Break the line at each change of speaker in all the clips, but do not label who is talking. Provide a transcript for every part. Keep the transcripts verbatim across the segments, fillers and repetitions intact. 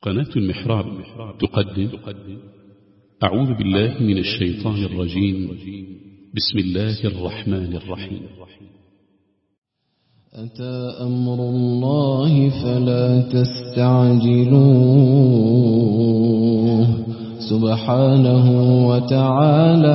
قناة المحراب تقدم أعوذ بالله من الشيطان الرجيم. بسم الله الرحمن الرحيم.
أتى أمر الله فلا تستعجلوه سبحانه وتعالى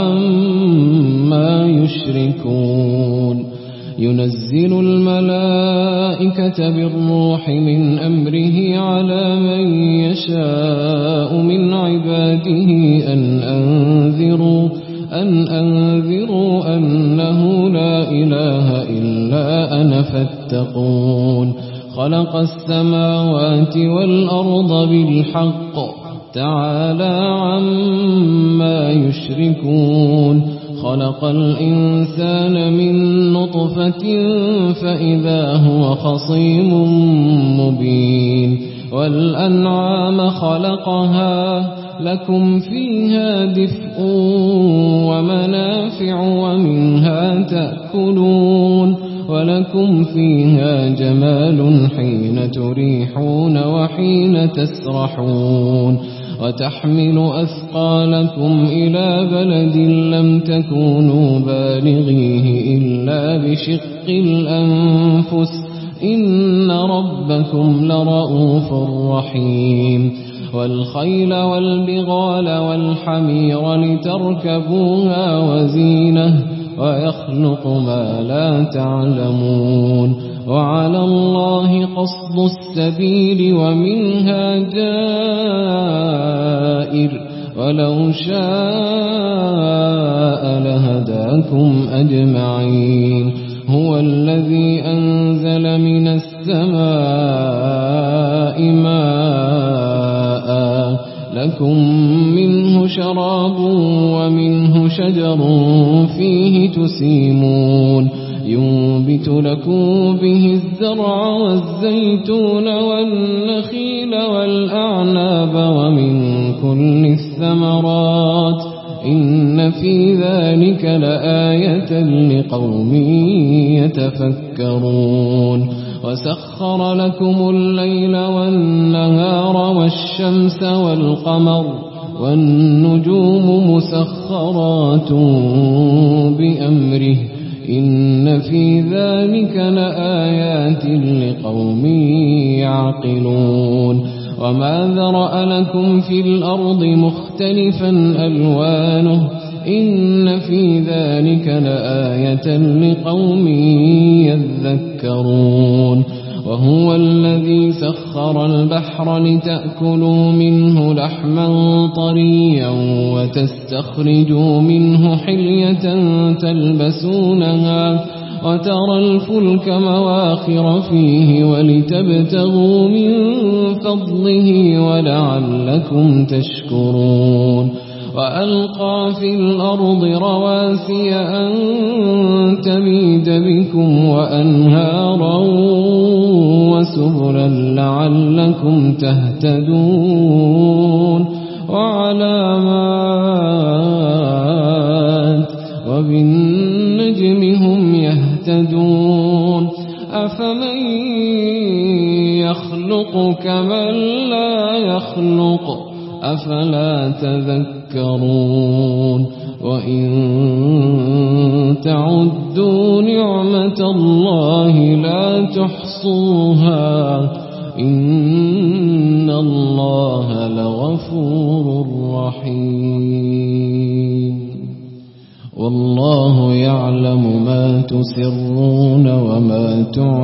عما يشركون. ينزل الملائكة بالروح من أمره على من يشاء من عباده أن أنذروا أن أنذروا أنه لا إله إلا أنا فاتقون. خلق السماوات والأرض بالحق تعالى عما يشركون. خلق الإنسان من نطفة فإذا هو خصيم مبين. والأنعام خلقها لكم فيها دفء ومنافع ومنها تأكلون ولكم فيها جمال حين تريحون وحين تسرحون. وتحمل أثقالكم إلى بلد لم تكونوا بالغيه إلا بشق الأنفس إن ربكم لرؤوف رحيم. والخيل والبغال والحمير لتركبوها وزينة ويخلق ما لا تعلمون. وعلى الله قصد السبيل ومنها جائر ولو شاء لهداكم أجمعين. هو الذي أنزل من السماء ماء لكم منه شراب ومنه شجر فيه تسيمون. ينبت لكم به الزرع والزيتون والنخيل والأعناب ومن كل الثمرات إن في ذلك لآية لقوم يتفكرون. وسخر لكم الليل والنهار والشمس والقمر والنجوم مسخرات بأمره إن في ذلك لآيات لقوم يعقلون. وما ذرأ لكم في الأرض مختلفا ألوانه إن في ذلك لآية لقوم يذكرون. وهو الذي سخر البحر لتأكلوا منه لحما طريا وتستخرجوا منه حلية تلبسونها وترى الفلك مواخر فيه ولتبتغوا من فضله ولعلكم تشكرون. وألقى في الأرض رواسي أن تميد بكم وأنهارا وسبلا لعلكم تهتدون. وعلامات وبالنجم هم يهتدون. أفمن يخلق كمن لا يخلق أفلا تذكرون. وإن تعدوا نعمة الله لا تحصوها إن الله لغفور رحيم. والله يعلم ما تسرون وما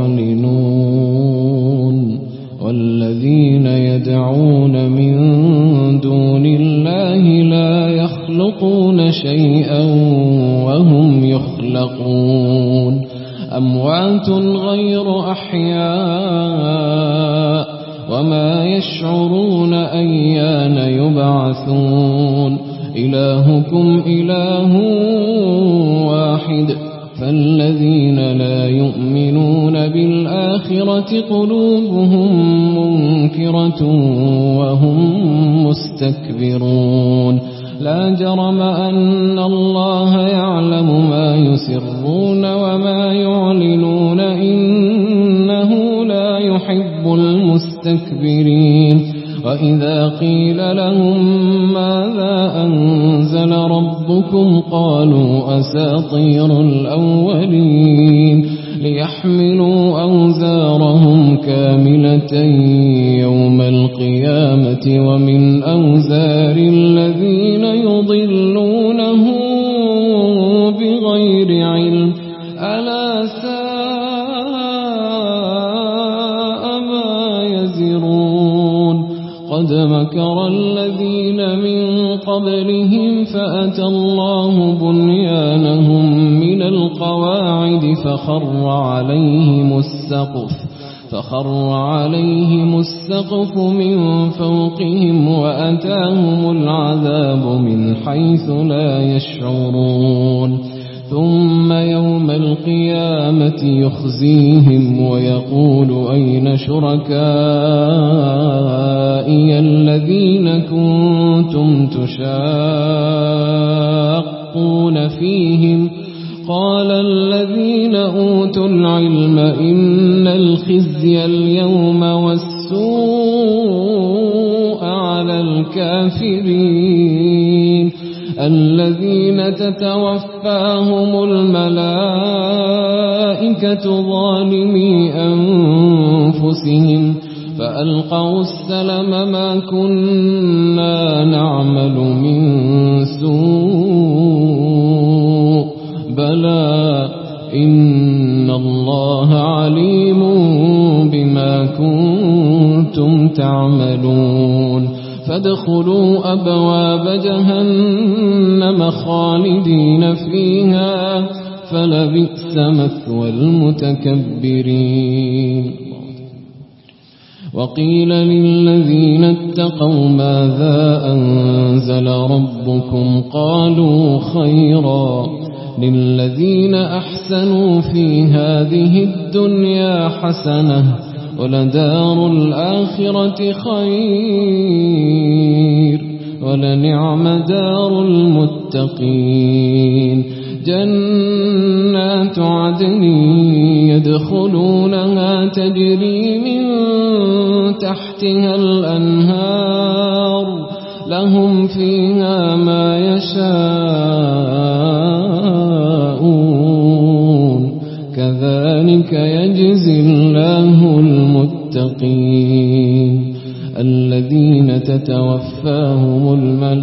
تعلنون. والذين يدعون من دون الله لا يخلقون شيئا وهم يخلقون. أموات غير أحياء وما يشعرون أيان يبعثون. إلهكم إله واحد فالذين لا يؤمنون بالآخرة قلوبهم منكرة وهم مستكبرون. لا جرم أن الله يعلم ما يسرون وما يعلنون إنه لا يحب المستكبرين. وإذا قيل لهم ماذا أنزل ربكم قالوا أساطير الأولين ليحملوا أوزارهم كاملة يوم القيامة ومن أوزار الذين يضلونه بغير علم ألا ساء ما يزرون قد مكر الذين من قبلهم فأتى الله بنيانهم من القواعد فخر عليهم السقف فخر عليهم السقف من فوقهم وأتاهم العذاب من حيث لا يشعرون ثم يوم القيامة يخزيهم ويقول أين شركائي الذين كنتم تشاقون فيهم قال الذين أوتوا العلم إن الخزي اليوم والسوء على الكافرين الذين تتوفاهم الملائكة ظالمي أنفسهم فألقوا السلم ما كنا نعمل من سوء بلى إن الله عليم بما كنتم تعملون فادخلوا أبواب جهنم خالدين فيها فلبئس مثوى المتكبرين وقيل للذين اتقوا ماذا أنزل ربكم قالوا خيرا للذين أحسنوا في هذه الدنيا حسنة ولدار الآخرة خير ولنعم دار المتقين جنات عدن يدخلونها تجري من تحتها الأنهار لهم فيها ما يشاءون كذلك يجزي الله المتقين الذين تتوفاهم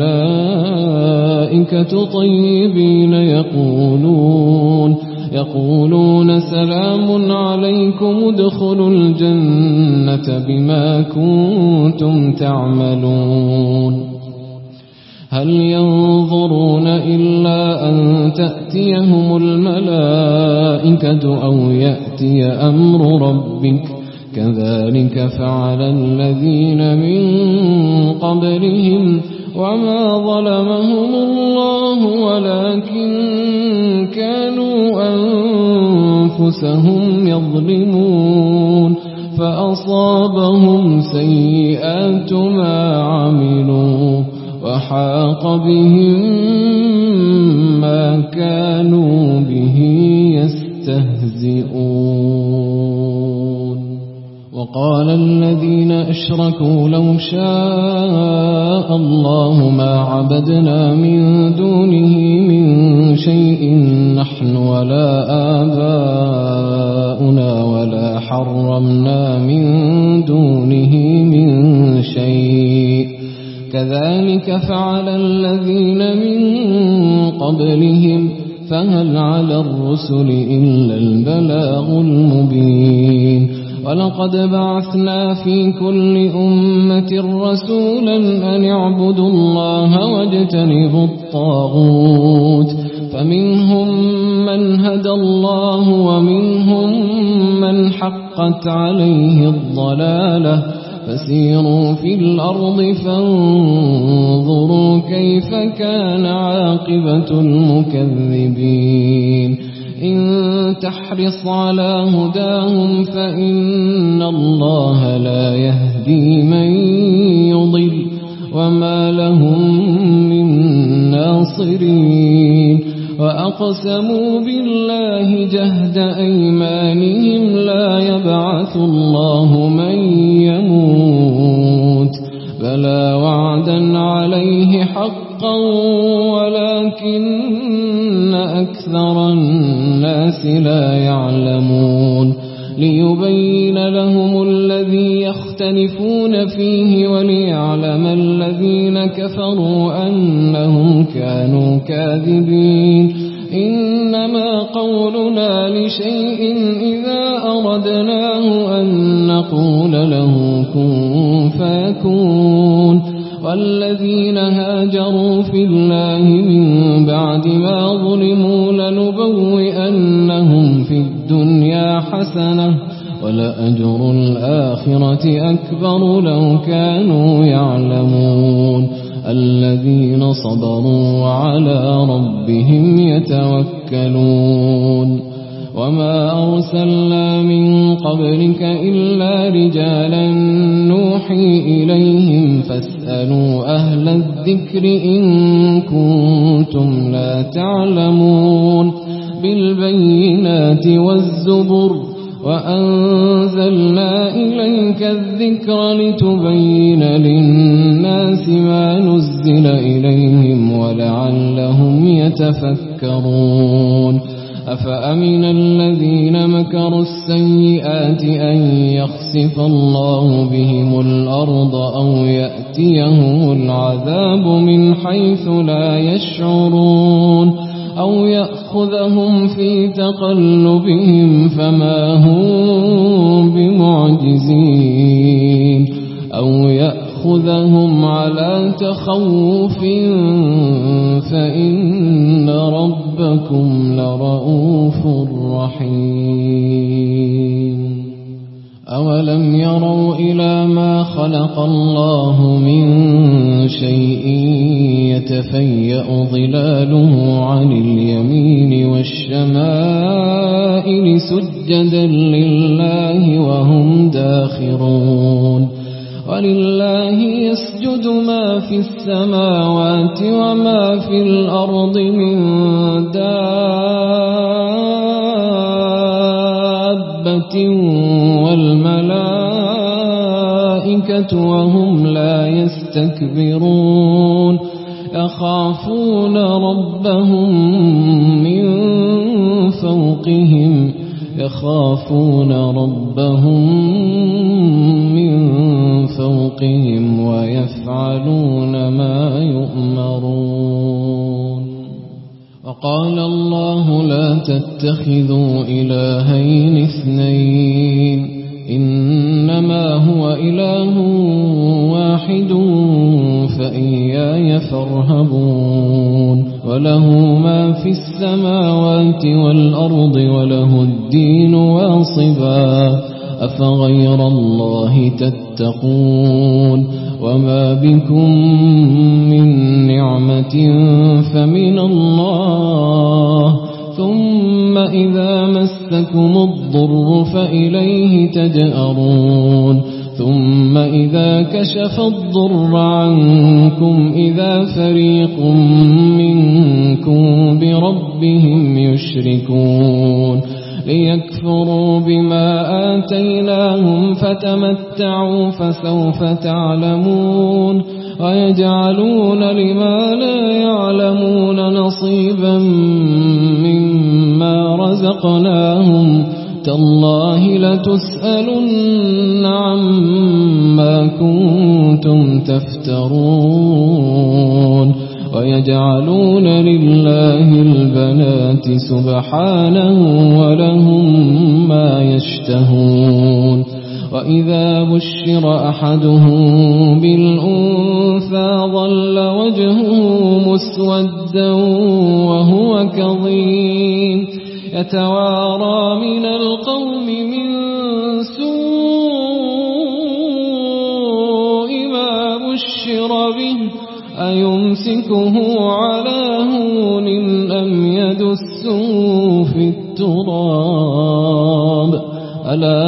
الملائكة طيبين يقولون يقولون سلام عليكم ادخلوا الجنة بما كنتم تعملون هل ينظرون إلا أن تأتيهم الملائكة أو يأتي أمر ربك كذلك فعل الذين من قبلهم وما ظلمهم الله ولكن كانوا أنفسهم يظلمون فأصابهم سيئات ما عملوا وحاق بهم ما كانوا به يستهزئون وقال الذين أشركوا لو شاء الله ما عبدنا من دونه من شيء نحن ولا آباؤنا ولا حرمنا من دونه من شيء كذلك فعل الذين من قبلهم فهل على الرسل إلا البلاغ المبين ولقد بعثنا في كل أمة رسولا أن اعبدوا الله واجتنبوا الطاغوت فمنهم من هدى الله ومنهم من حقت عليه الضلالة فسيروا في الأرض فانظروا كيف كان عاقبة المكذبين إن تحرص على هداهم فإن الله لا يهدي من يضل وما لهم من ناصرين وأقسموا بالله جهد أيمانهم لا يبعث الله من يموت حقا ولكن أكثر الناس لا يعلمون ليبين لهم الذي يختلفون فيه وليعلم الذين كفروا أنهم كانوا كاذبين إنما قولنا لشيء إذا أردناه أن نقول له كن فيكون والذين هاجروا في الله من بعد ما ظلموا لنبوئنهم في الدنيا حسنة ولأجر الآخرة أكبر لو كانوا يعلمون الذين صبروا وعلى ربهم يتوكلون وما أرسلنا من قبلك إلا رجالا نوحي إليهم فاسألوا أهل الذكر إن كنتم لا تعلمون بالبينات والزبر وأنزلنا إليك الذكر لتبين للناس ما نزل إليهم ولعلهم يتفكرون أفأمن الذين مكروا السيئات أن يخسف الله بهم الأرض أو يأتيهم العذاب من حيث لا يشعرون أو يأخذهم في تقلبهم فما هم بمعجزين أو يأخذهم على تخوف فإن ربكم لرؤوف رحيم أولم يروا إلى ما خلق الله من شيء يتفيأ ظلاله عن اليمين والشمائل سجدا لله وهم داخرون ولله يسجد ما في السماوات وما في الأرض من دابة والملائكة وهم لا يستكبرون يخافون ربهم من فوقهم يخافون ربهم من فوقهم ويفعلون ما يؤمرون وقال الله لا تتخذوا إلهين اثنين إنما هو إله واحد فإياي فارهبون وله ما في السماوات والأرض وله الدين واصبا أفغير الله تتقون وما بكم من نعمة فمن الله ثم إذا مسكم الضر فإليه تجأرون ثم إذا كشف الضر عنكم إذا فريق منكم بربهم يشركون ليكفروا بما آتيناهم فتمتعوا فسوف تعلمون ويجعلون لما لا يعلمون نصيبا مما رزقناهم تالله لتسألن عما كنتم تفترون ويجعلون لله البنات سبحانه ولهم ما يشتهون وإذا بشر أحدهم بالأنثى ظل وجهه مسودا وهو كظيم يتوارى من القوم من سوء ما بشر به أيمسكه على هون أم يدسه في التراب ألا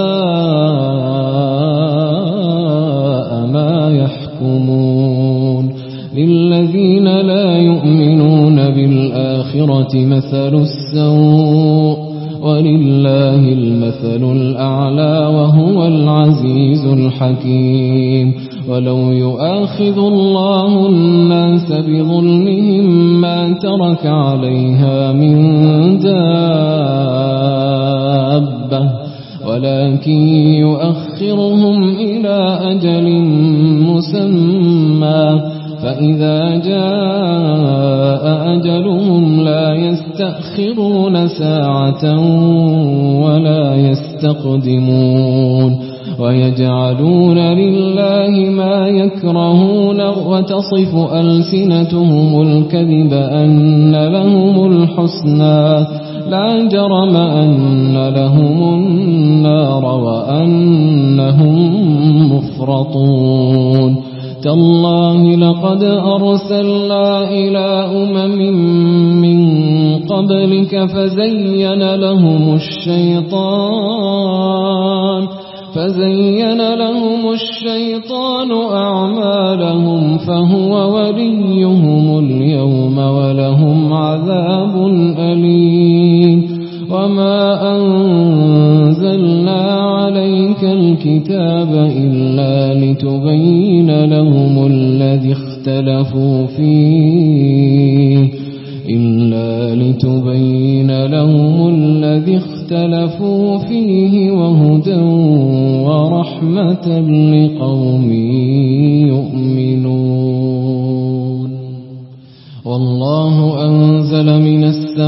ساء ما يحكمون للذين لا يؤمنون بالآخرة مثل السوء ولله المثل الأعلى وهو العزيز الحكيم ولو يؤاخذ الله الناس بظلمهم ما ترك عليها من دابة ولكن يؤخرهم إلى أجل مسمى فإذا جاء أجلهم لا يستأخرون ساعة ولا يستقدمون ويجعلون لله ما يكرهون وتصف ألسنتهم الكذب أن لهم الحسنى لا جرم أن لهم النار وأنهم مفرطون تالله لقد أرسلنا إلى أمم من قبلك فزين لهم الشيطان فزين لهم الشيطان أعمالهم فهو وليهم اليوم ولهم عذاب أليم وما أنزلنا عليك الكتاب إلا لتبين لهم الذي اختلفوا فيه إلا لتبين لهم الذي اختلفوا فيه وهدى ورحمة لقوم يؤمنون والله أنزل من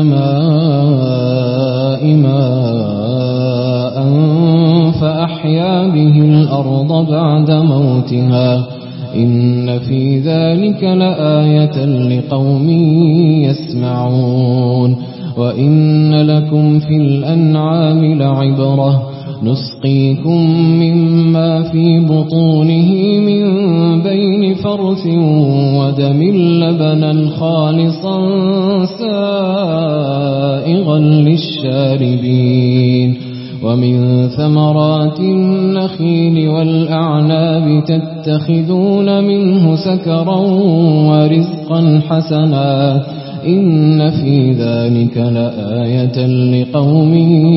السماء ماء فأحيا به الأرض بعد موتها إن في ذلك لآية لقوم يسمعون وإن لكم في الأنعام لعبرة نسقيكم مما في بطونه من بين فرث ودم لبنا خالصا سائغا للشاربين ومن ثمرات النخيل والأعناب تتخذون منه سكرا ورزقا حسنا إن في ذلك لآية لقوم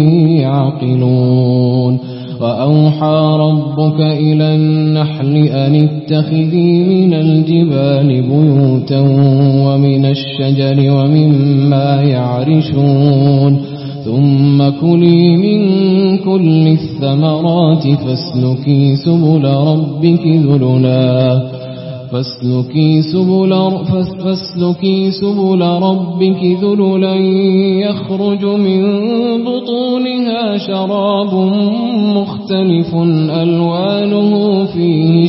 يعقلون وأوحى ربك إلى النحل أن اتخذي من الجبال بيوتا ومن الشجر ومما يعرشون ثم كلي من كل الثمرات فاسلكي سبل ربك ذللا فاسلكي سبل, فاسلكي سبل ربك ذللا يخرج من بطونها شراب مختلف ألوانه فيه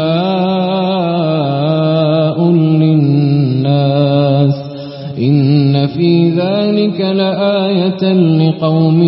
شفاء للناس إن في ذلك لآية لقوم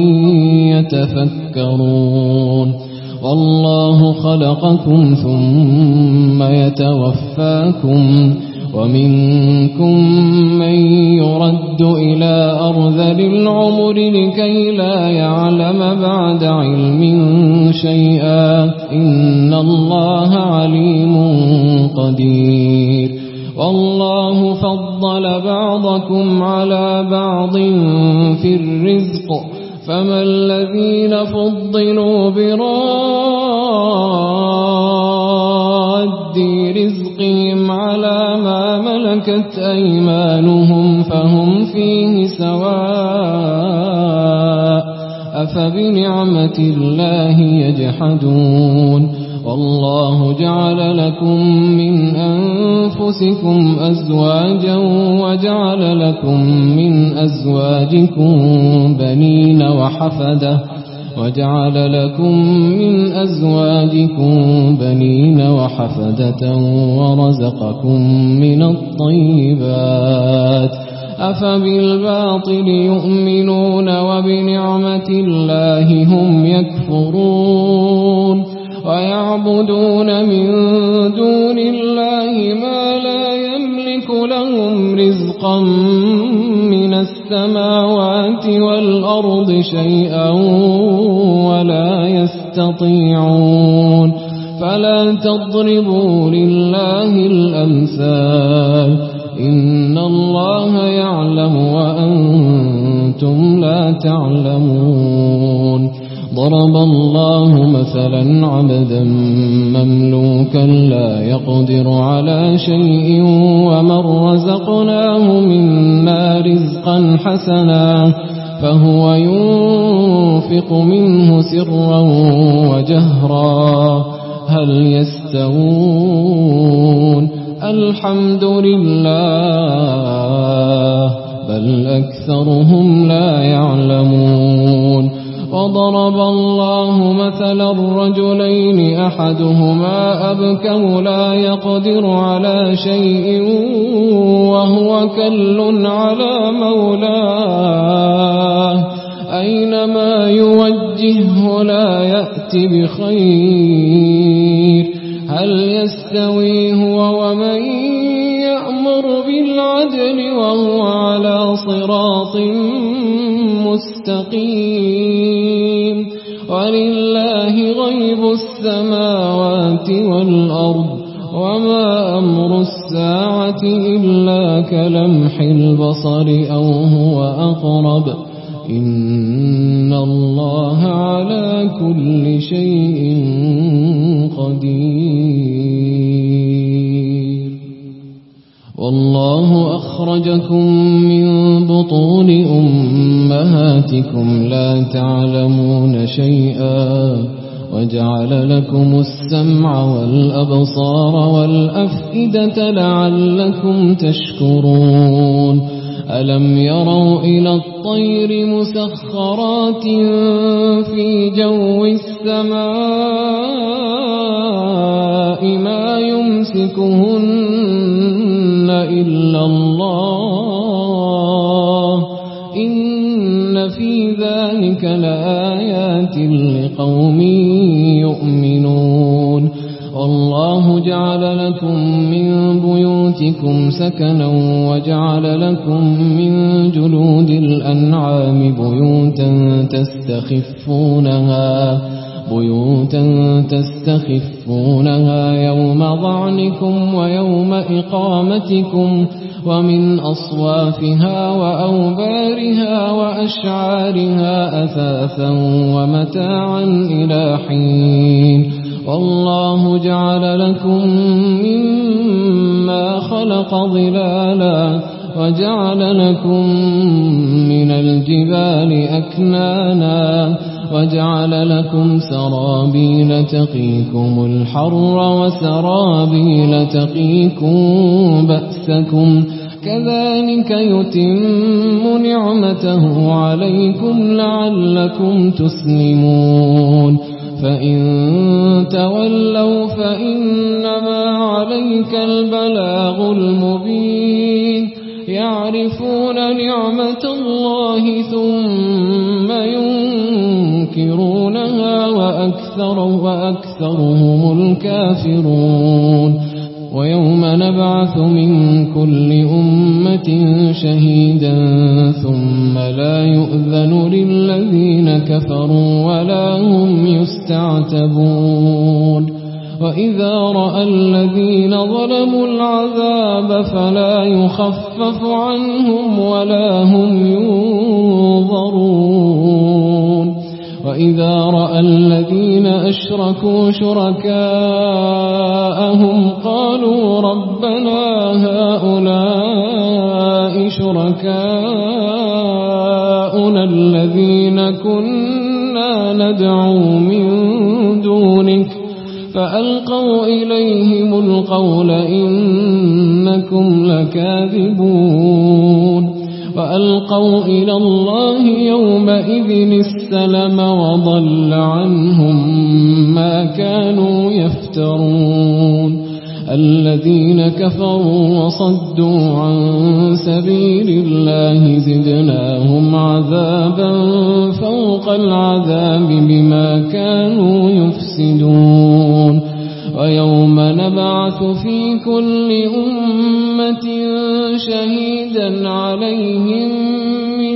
يتفكرون والله خلقكم ثم يتوفاكم ومنكم من يرد إلى أرذل العمر لكي لا يعلم بعد علم شيئا إن الله عليم قدير والله فضل بعضكم على بعض في الرزق فما الذين فضلوا براد رزقهم على ما ملكت أيمانهم فهم فيه سواء أفبنعمة الله يجحدون والله جعل لكم من أنفسكم أزواجا وجعل لكم من أزواجكم بنين وحفدة وجعل لكم من أزواجكم بنين وحفدة ورزقكم من الطيبات أفبالباطل يؤمنون وبنعمة الله هم يكفرون ويعبدون من دون الله ما لا يملك لهم رزقا من السماوات والأرض شيئا ولا يستطيعون فلا تضربوا لله الأمثال إن الله يعلم وأنتم لا تعلمون ضرب الله مثلا عبدا مملوكا لا يقدر على شيء ومن رزقناه منا رزقا حسنا فهو ينفق منه سرا وجهرا هل يستوون الحمد لله بل أكثرهم لا يعلمون وضرب الله مثلا الرجلين أحدهما أبكم لا يقدر على شيء وهو كل على مولاه أينما يوجهه لا يأتي بخير هل يستوي هو ومن يأمر بالعدل وهو على صراط مستقيم ولله غيب السماوات والأرض وما أمر الساعة إلا كلمح البصر أو هو أقرب إن الله على كل شيء قدير والله أخرجكم من بطون أمهاتكم لا تعلمون شيئا وجعل لكم السمع والأبصار والأفئدة لعلكم تشكرون ألم يروا إلى الطير مسخرات في جو السماء ما يمسكهن إلا الله إن في ذلك لآيات لقوم يؤمنون والله جعل لكم من بيوتكم سكنا وجعل لكم من جلود الأنعام بيوتا تستخفونها بيوتا تستخفونها يوم ظعنكم ويوم إقامتكم ومن أصوافها وأوبارها وأشعارها أثاثا ومتاعا إلى حين والله جعل لكم مما خلق ظلالا وجعل لكم من الجبال أكنانا وجعل لكم سرابيل تقيكم الحر وسرابيل تقيكم بأسكم كذلك يتم نعمته عليكم لعلكم تسلمون فإن تولوا فإنما عليك البلاغ المبين يعرفون نعمة الله ثم ينكرونها وأكثر وأكثرهم الكافرون ويوم نبعث من كل أمة شهيدا ثم لا يؤذن للذين كفروا ولا هم يستعتبون وإذا رأى الذين ظلموا العذاب فلا يخفف عنهم ولا هم ينظرون وإذا رأى الذين أشركوا شركاءهم قالوا ربنا هؤلاء شركاؤنا الذين كنا ندعو من دونك فألقوا إليهم القول إنكم لكاذبون وألقوا إلى الله يومئذ السلم وضل عنهم ما كانوا يفترون الذين كفروا وصدوا عن سبيل الله زدناهم عذابا فوق العذاب بما كانوا يفسدون ويوم نبعث في كل أمة شهيدا عليهم من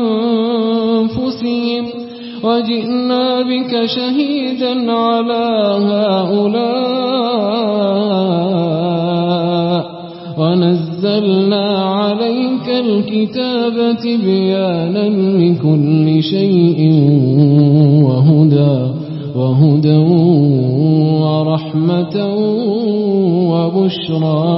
أنفسهم وجئنا بك شهيدا على هؤلاء ونزلنا عليك الكتاب تبيانا لكل شيء وهدى وهدى ورحمة وبشرى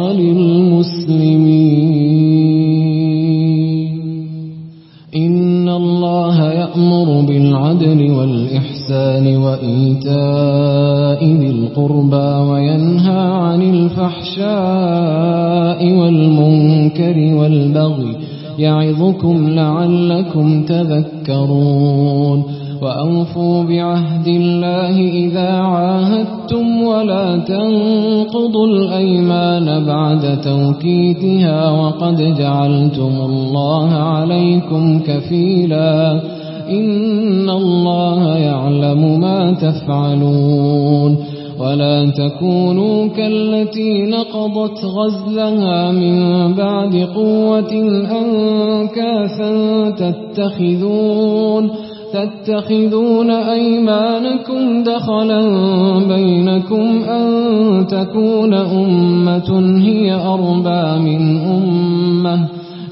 للمسلمين. إن الله يأمر بالعدل والإحسان وإيتاء ذي القربى وينهى عن الفحشاء والمنكر والبغي يعظكم لعلكم تذكرون. وأوفوا بعهد الله إذا عاهدتم ولا تنقضوا الأيمان بعد توكيدها وقد جعلتم الله عليكم كفيلا إن الله يعلم ما تفعلون. ولا تكونوا كالتي نقضت غزلها من بعد قوة أنكاثا تتخذون تتخذون أيمانكم دخلا بينكم أن تكون أمة هي أربى من أمة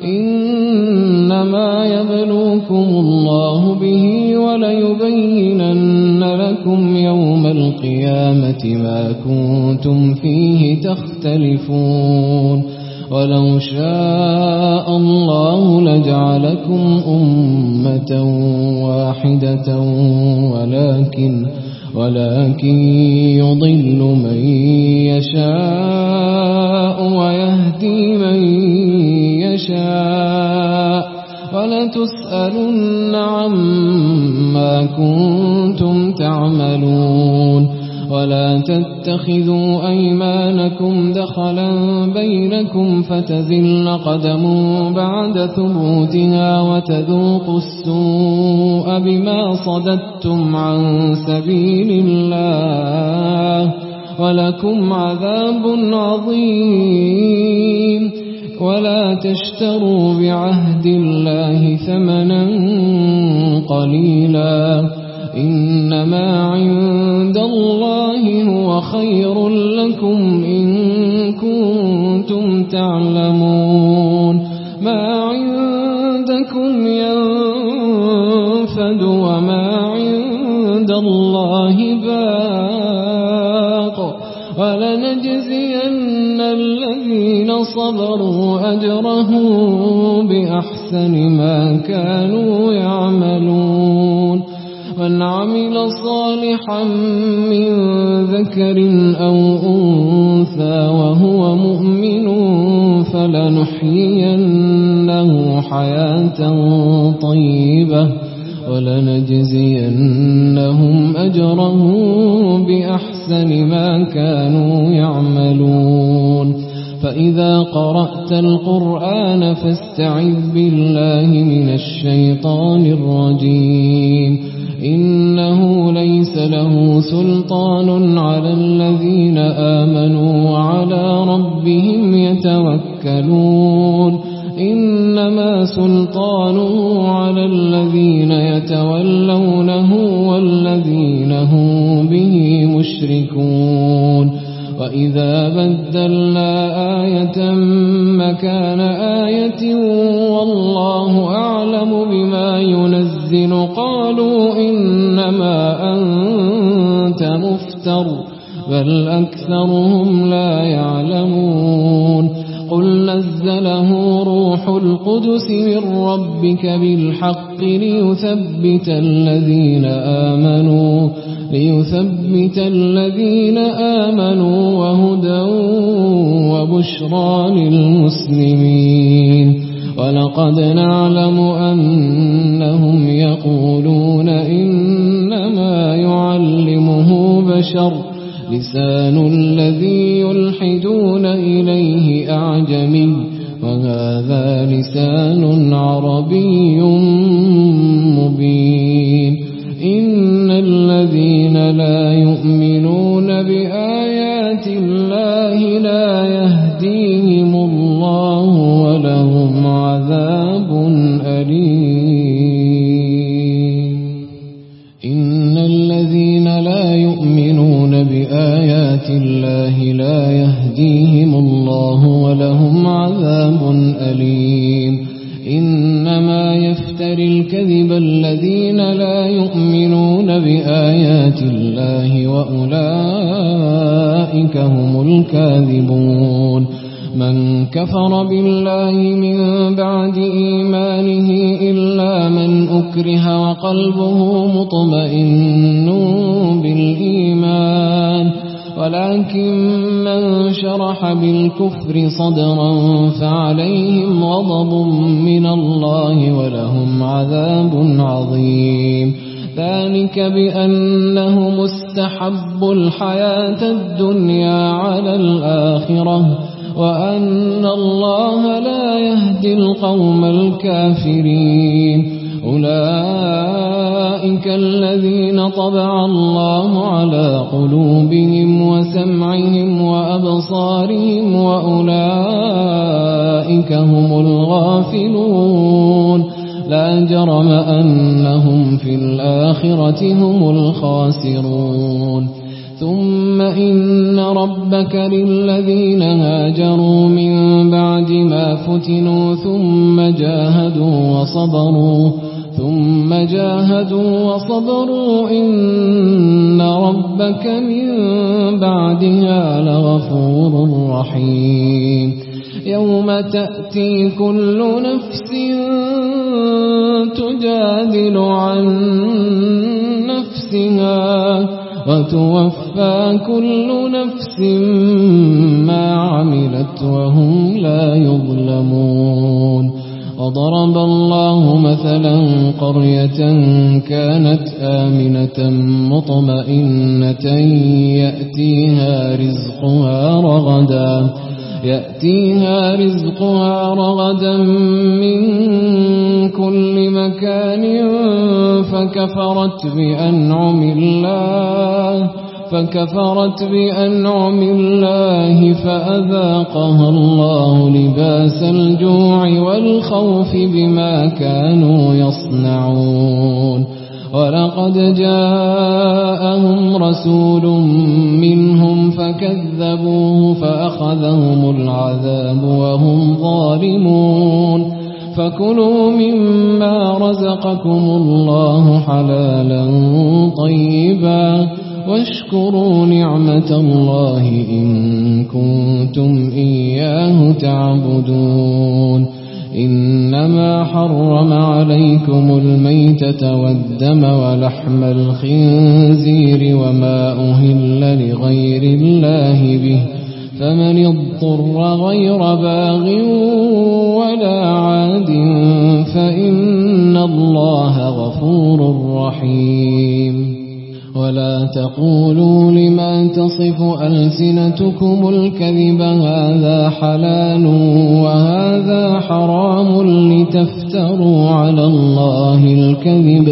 إنما يبلوكم الله به وليبينن لكم يوم القيامة ما كنتم فيه تختلفون. ولو شاء الله لجعلكم أمة واحدة ولكن ولكن يضل من يشاء ويهدي من يشاء ولتسألن عما كنتم تعملون. ولا تتخذوا أيمانكم دخلا بينكم فتزل قدم بعد ثبوتها وتذوقوا السوء بما صددتم عن سبيل الله ولكم عذاب عظيم. ولا تشتروا بعهد الله ثمنا قليلا إنما عند الله هو خير لكم إن كنتم تعلمون. ما عندكم ينفد وما عند الله باق ولنجزين الذين صبروا أجرهم بأحسن ما كانوا يعملون. من عمل صالحا من ذكر أو أنثى وهو مؤمن فلنحيينه حياة طيبة ولنجزينهم أجرهم بأحسن ما كانوا يعملون. فإذا قرأت القرآن فاستعذ بالله من الشيطان الرجيم. إنه ليس له سلطان على الذين آمنوا وعلى ربهم يتوكلون. إنما سلطانه على الذين يتولونه والذين هم به مشركون. وإذا بدلنا آية مكان آية والله أعلم بما ينزل قالوا إنما أنت مفتر بل أكثرهم لا يعلمون. قل نزله روح القدس من ربك بالحق ليثبت الذين آمنوا ليثبت الذين آمنوا وهدى وبشرى للمسلمين. ولقد نعلم أنهم يقولون إنما يعلمه بشر لسان الذي يلحدون إليه أعجمي وهذا لسان عربي مبين. إن الذين لا يؤمنون بآيات الله لا يهديهم الله ولهم عذاب أليم. إن الذين لا يؤمنون بآيات الله لا يهديهم يهديهم الله ولهم عذاب أليم. إنما يفتري الكذب الذين لا يؤمنون بآيات الله وأولئك هم الكاذبون. من كفر بالله من بعد إيمانه إلا من أكره وقلبه مطمئن بالإيمان، ولكن من شرح بالكفر صدرا فعليهم غضب من الله ولهم عذاب عظيم. ذلك بأنهم استحبوا الحياة الدنيا على الآخرة وأن الله لا يهدي القوم الكافرين. أولئك الذين طبع الله على قلوبهم وسمعهم وأبصارهم وأولئك هم الغافلون. لا جرم أنهم في الآخرة هم الخاسرون. ثم إن ربك للذين هاجروا من بعد ما فتنوا ثم جاهدوا وصبروا ثم جاهدوا وصبروا إن ربك من بعدها لغفور رحيم. يوم تأتي كل نفس تجادل عن نفسها وتوفى كل نفس ما عملت وهم لا يظلمون. وضرب الله مثلا قرية كانت آمنة مطمئنة يأتيها رزقها رغدا يأتيها رزقها رغدا من كل مكان فكفرت بأنعم الله فكفرت بأنعم الله فأذاقها الله لباس الجوع والخوف بما كانوا يصنعون. ولقد جاءهم رسول منهم فكذبوه فأخذهم العذاب وهم ظالمون. فكلوا مما رزقكم الله حلالا طيبا واشكروا نعمة الله إن كنتم إياه تعبدون. إنما حرم عليكم الميتة والدم ولحم الخنزير وما أهل لغير الله به، فمن اضطر غير باغ ولا عاد فإن الله غفور رحيم. ولا تقولوا لما تصف ألسنتكم الكذب هذا حلال وهذا حرام لتفتروا على الله الكذب.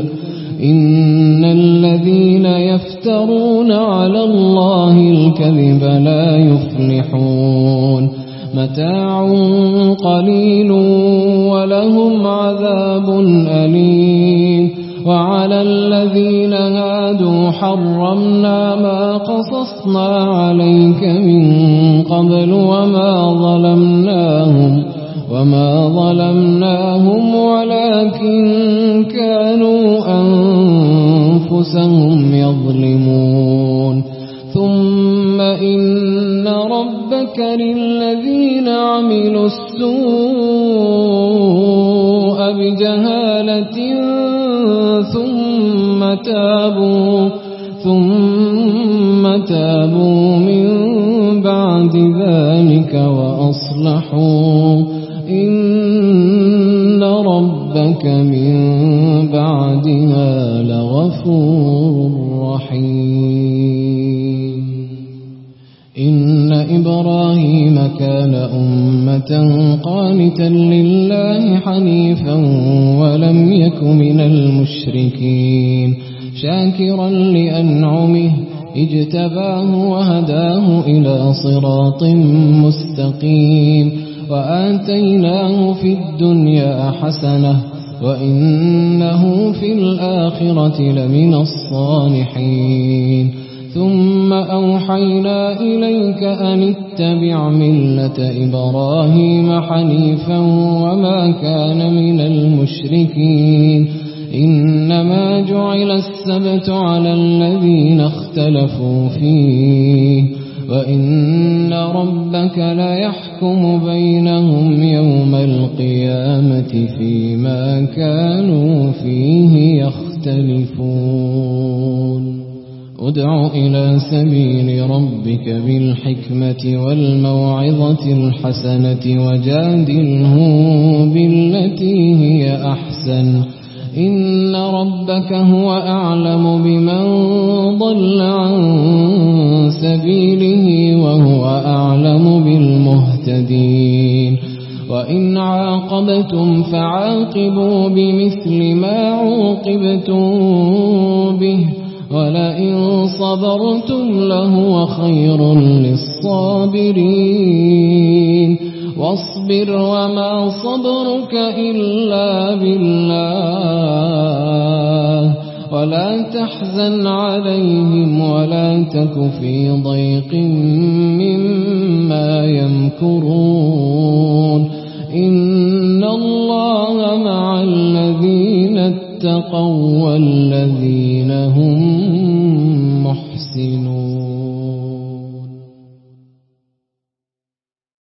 إن الذين يفترون على الله الكذب لا يفلحون. متاع قليل ولهم عذاب أليم. وعلى الذين هادوا حرمنا ما قصصنا عليك من قبل وما ظلمناهم وما ظلمناهم ولكن كانوا أنفسهم يظلمون. ثم إن ربك للذين عملوا السوء بجهالة ثم تابوا ثم تابوا من بعد ذلك وأصلحوا إن ربك من بعدها لغفور رحيم. إن إبراهيم كان أمة قانتا لله حنيفا ولم يك من المشركين شاكرا لأنعمه اجتباه وهداه إلى صراط مستقيم. وآتيناه في الدنيا حسنة وإنه في الآخرة لمن الصالحين. ثم أوحينا إليك أن اتبع ملة إبراهيم حنيفا وما كان من المشركين إنما جعل السبت على الذين اختلفوا فيه وإن ربك ليحكم بينهم يوم القيامة فيما كانوا فيه يختلفون ادع إلى سبيل ربك بالحكمة والموعظة الحسنة وجادلهم بالتي هي أحسن إن ربك هو أعلم بمن ضل عن سبيله وهو أعلم بالمهتدين وإن عاقبتم فعاقبوا بمثل ما عوقبتم به ولئن صبرتم لهو خير للصابرين واصبر وما صبرك إلا بالله ولا تحزن عليهم ولا تك في ضيق مما يمكرون إن الله مع الذين اتقوا والذين هم محسنون.